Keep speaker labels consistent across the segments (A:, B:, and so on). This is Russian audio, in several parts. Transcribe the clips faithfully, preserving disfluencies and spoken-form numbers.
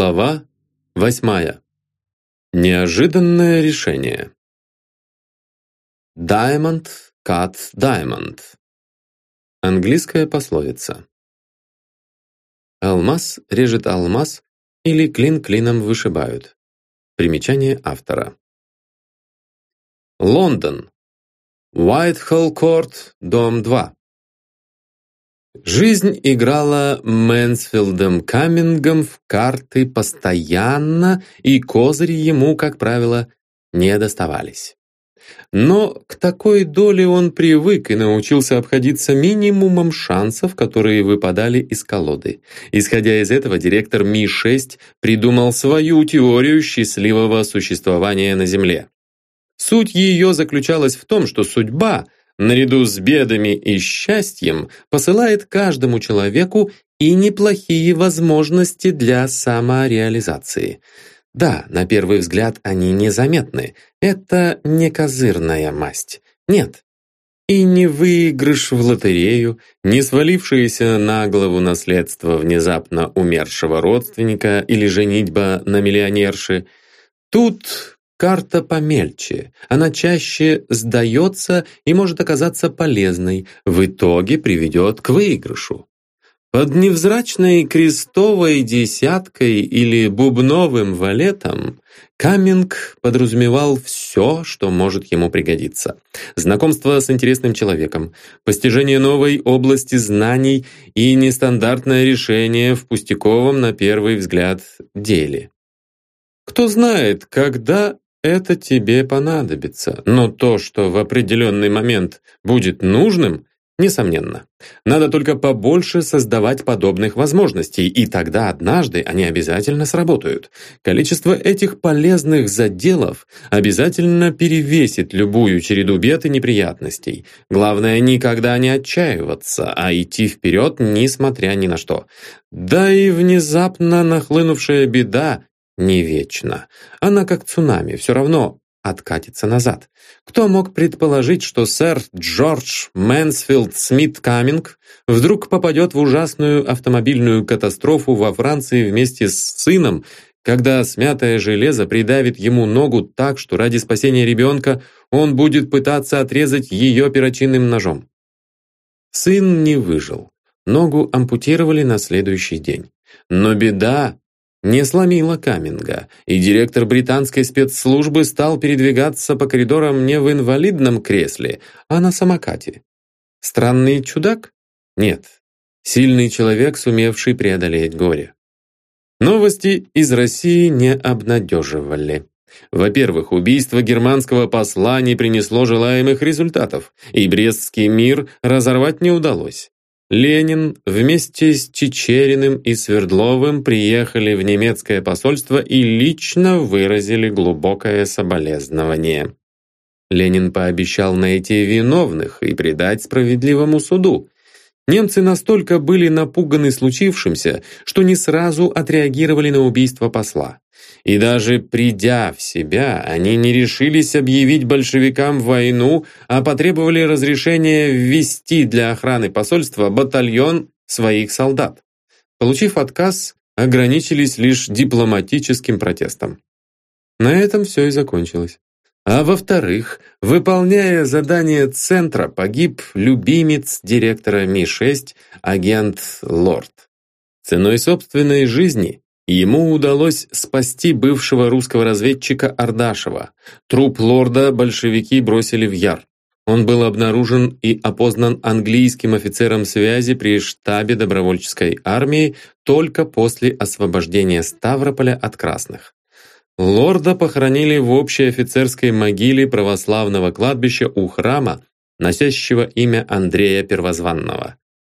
A: Глава восьмая. Неожиданное решение. Diamond cut diamond. Английская пословица. Алмаз режет алмаз или клин клином вышибают. Примечание автора. Лондон. Уайтхолл Корт, дом два. Жизнь играла Мэнсфилдом Каммингом в карты постоянно, и козыри ему, как правило, не доставались. Но к такой доле он привык и научился обходиться минимумом шансов, которые выпадали из колоды. Исходя из этого, директор Ми шесть придумал свою теорию счастливого существования на Земле. Суть ее заключалась в том, что судьба, наряду с бедами и счастьем, посылает каждому человеку и неплохие возможности для самореализации. Да, на первый взгляд они незаметны. Это не козырная масть. Нет. И не выигрыш в лотерею, не свалившееся на голову наследство внезапно умершего родственника или женитьба на миллионерше. Тут карта помельче, она чаще сдается и может оказаться полезной, в итоге приведет к выигрышу. Под невзрачной крестовой десяткой или бубновым валетом Камминг подразумевал все, что может ему пригодиться. Знакомство с интересным человеком, постижение новой области знаний и нестандартное решение в пустяковом, на первый взгляд, деле. Кто знает, когда это тебе понадобится, но то, что в определенный момент будет нужным, несомненно. Надо только побольше создавать подобных возможностей, и тогда однажды они обязательно сработают. Количество этих полезных заделов обязательно перевесит любую череду бед и неприятностей. Главное, никогда не отчаиваться, а идти вперед, несмотря ни на что. Да и внезапно нахлынувшая беда не вечна. Она, как цунами, все равно откатится назад. Кто мог предположить, что сэр Джордж Мэнсфилд Смит Камминг вдруг попадет в ужасную автомобильную катастрофу во Франции вместе с сыном, когда смятое железо придавит ему ногу так, что ради спасения ребенка он будет пытаться отрезать ее перочинным ножом? Сын не выжил. Ногу ампутировали на следующий день. Но беда не сломила Камминга, и директор британской спецслужбы стал передвигаться по коридорам не в инвалидном кресле, а на самокате. Странный чудак? Нет. Сильный человек, сумевший преодолеть горе. Новости из России не обнадеживали. Во-первых, убийство германского посла не принесло желаемых результатов, и Брестский мир разорвать не удалось. Ленин вместе с Чичериным и Свердловым приехали в немецкое посольство и лично выразили глубокое соболезнование. Ленин пообещал найти виновных и предать справедливому суду. Немцы настолько были напуганы случившимся, что не сразу отреагировали на убийство посла. И даже придя в себя, они не решились объявить большевикам войну, а потребовали разрешения ввести для охраны посольства батальон своих солдат. Получив отказ, ограничились лишь дипломатическим протестом. На этом все и закончилось. А во-вторых, выполняя задание Центра, погиб любимец директора Ми шесть, агент Лорд. Ценой собственной жизни ему удалось спасти бывшего русского разведчика Ардашева. Труп Лорда большевики бросили в Яр. Он был обнаружен и опознан английским офицером связи при штабе добровольческой армии только после освобождения Ставрополя от красных. Лорда похоронили в общей офицерской могиле православного кладбища у храма, носящего имя Андрея Первозванного.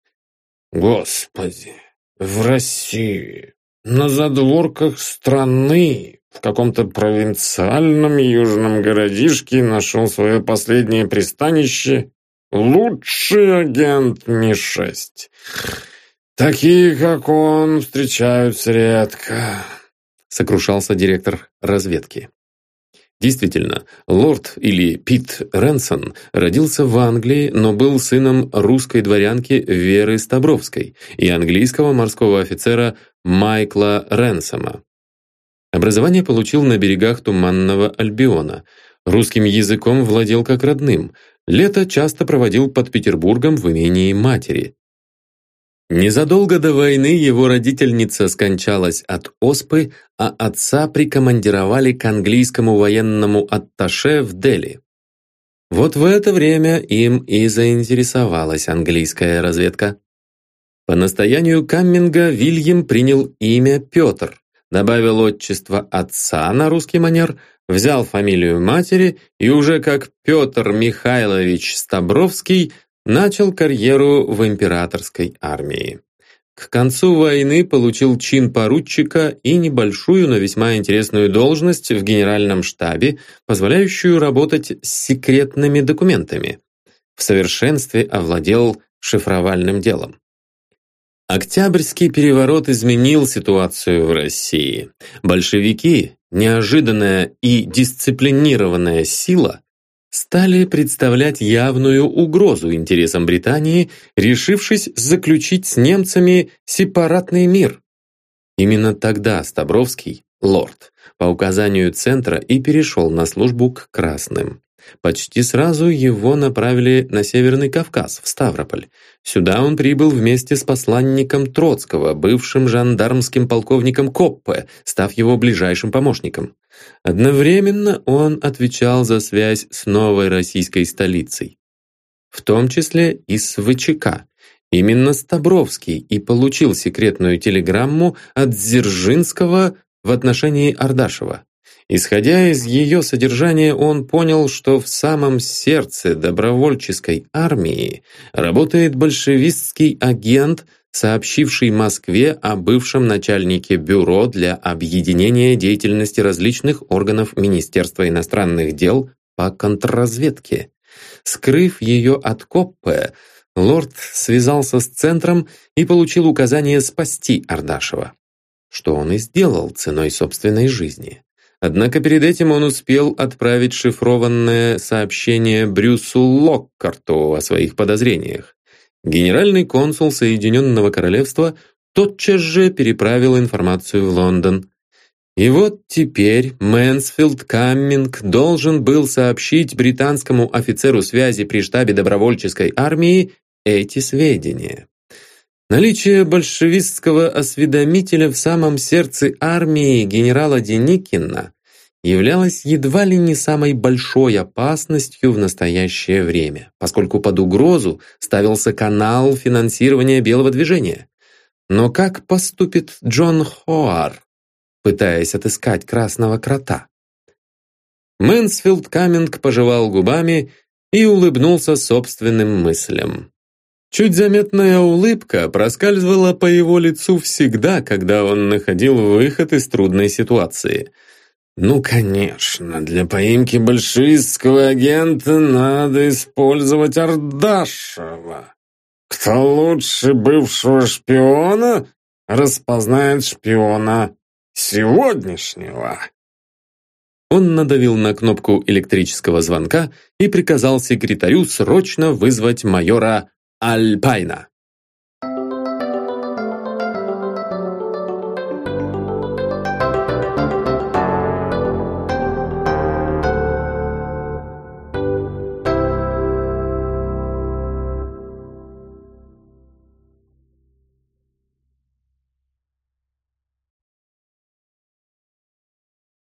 B: Господи, в России, на задворках страны, в каком-то провинциальном южном городишке нашел свое последнее пристанище лучший агент Ми шесть. Такие, как он, встречаются редко,
A: сокрушался директор разведки. Действительно, лорд или Пит Ренсон родился в Англии, но был сыном русской дворянки Веры Стабровской и английского морского офицера Майкла Ренсома. Образование получил на берегах Туманного Альбиона. Русским языком владел как родным. Лето часто проводил под Петербургом в имении матери. Незадолго до войны его родительница скончалась от оспы, а отца прикомандировали к английскому военному атташе в Дели. Вот в это время им и заинтересовалась английская разведка. По настоянию Камминга Вильям принял имя Петр, добавил отчество отца на русский манер, взял фамилию матери и уже как Петр Михайлович Стобровский начал карьеру в императорской армии. К концу войны получил чин поручика и небольшую, но весьма интересную должность в генеральном штабе, позволяющую работать с секретными документами. В совершенстве овладел шифровальным делом. Октябрьский переворот изменил ситуацию в России. Большевики, неожиданная и дисциплинированная сила, стали представлять явную угрозу интересам Британии, решившись заключить с немцами сепаратный мир. Именно тогда Стобровский, лорд, по указанию Центра и перешел на службу к красным. Почти сразу его направили на Северный Кавказ, в Ставрополь. Сюда он прибыл вместе с посланником Троцкого, бывшим жандармским полковником Коппе, став его ближайшим помощником. Одновременно он отвечал за связь с новой российской столицей, в том числе и с ВЧК. Именно Стобровский и получил секретную телеграмму от Дзержинского в отношении Ардашева. Исходя из ее содержания, он понял, что в самом сердце добровольческой армии работает большевистский агент, сообщивший Москве о бывшем начальнике бюро для объединения деятельности различных органов Министерства иностранных дел по контрразведке. Скрыв ее от Коппе, лорд связался с Центром и получил указание спасти Ардашева, что он и сделал ценой собственной жизни. Однако перед этим он успел отправить шифрованное сообщение Брюсу Локкарту о своих подозрениях. Генеральный консул Соединенного Королевства тотчас же переправил информацию в Лондон. И вот теперь Мэнсфилд Камминг должен был сообщить британскому офицеру связи при штабе добровольческой армии эти сведения. Наличие большевистского осведомителя в самом сердце армии генерала Деникина являлось едва ли не самой большой опасностью в настоящее время, поскольку под угрозу ставился канал финансирования белого движения. Но как поступит Джон Хоар, пытаясь отыскать красного крота? Мэнсфилд Камминг пожевал губами и улыбнулся собственным мыслям. Чуть заметная улыбка проскальзывала по его лицу всегда, когда он находил выход из трудной ситуации. Ну, конечно, для поимки большевистского агента надо использовать Ардашева. Кто лучше бывшего шпиона распознает шпиона сегодняшнего? Он надавил на кнопку электрического звонка и приказал секретарю срочно вызвать майора Альпайна.